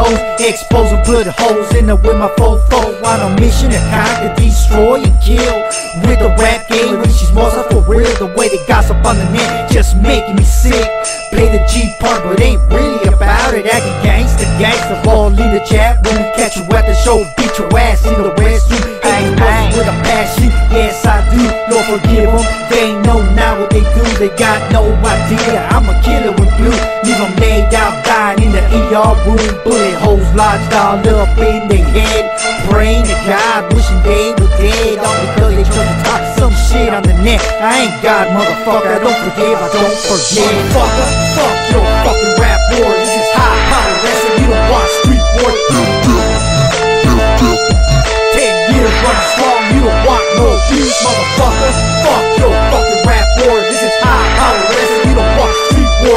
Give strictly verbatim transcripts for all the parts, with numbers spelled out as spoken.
hoes, exposing blood holes in the with my fofo. On a mission to conquer, destroy and kill. With the rap game, when she's more for real. The way they gossip on the net, just making me sick. Play the G part, but ain't really about it. Acting gangsta, gangsta, all in the chat room. Catch you at the show, beat your ass in the restroom. Ain't with a passion, yes I do. Lord forgive them, they ain't know now what they do. They got no idea, I'm a killer with blue. Leave them laid out, dying in the E R room. Bullet holes lodged all up in their head. Praying to God, wishing they were dead. All because they try to talk some shit on the net. I ain't God, motherfucker, I don't forgive, I don't forget. Motherfucker, fuck your fucking rap war. This is high power wrestling, you don't watch street war. Ten years running strong, you don't want no peace, motherfucker. Fuck your fucking rap war. This is high power wrestling, you don't watch street war.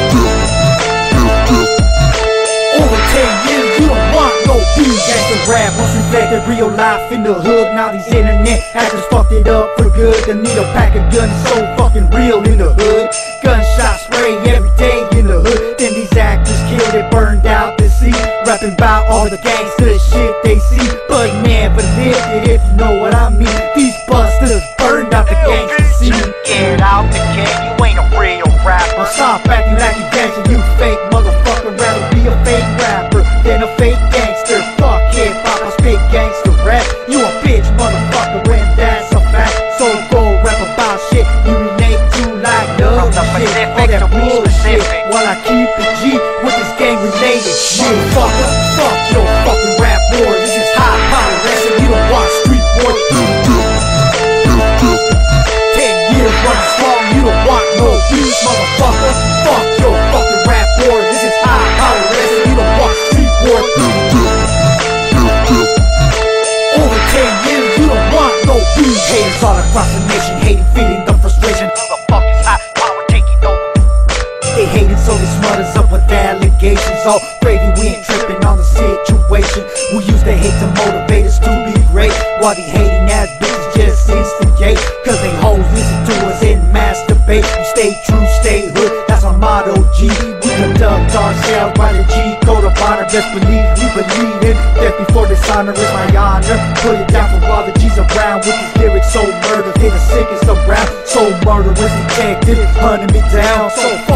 Over ten years, you don't want no peace. Gangsta rap once reflected real life in the hood. Now these internet actors fucked it up for good. The need a pack of guns so fucking real in the hood. Gunshot spray every day in the hood. Then these actors killed it, burned out the sea. Rapping about all the gangsta shit they see, but never lived it, if you know what I mean. These busters burned out the gangsta scene. Get out the game, you ain't a real rapper. Or stop acting like you gangster, you fake motherfucker. Rather be a fake rapper than a fake gangster. Fuck hip hop, I spit gangster rap. You a bitch motherfucker, and that's a fact. So go rap about shit you relate to like love shit. All that bullshit while I keep it G with this gang related shit. Fucker, fuck your fucking rap war. This is high power wrestling, you don't watch street war. Ten years running strong, you don't want no peace, motherfucker. Fuck your fucking rap war. This is high power wrestling, you don't watch street war. Over ten years, you don't want no peace. Haters all across the nation, hating, feeling the frustration. Who the fuck is high power taking over? They hating, so they smut us up with allegations. All gravy, we ain't tripping on the situation. We use the hate to motivate us to be great, while the hating ass bitches just instigate. Cause they hoes listen to us and masturbate. We stay true, stay hood, that's our motto G. We conduct ourselves by the G code of honor. Best believe we believe in death before dishonor is my honor. Put it down for all the G's around with these lyrics so murder. They the sickest around, so murderous detective hunting me down. So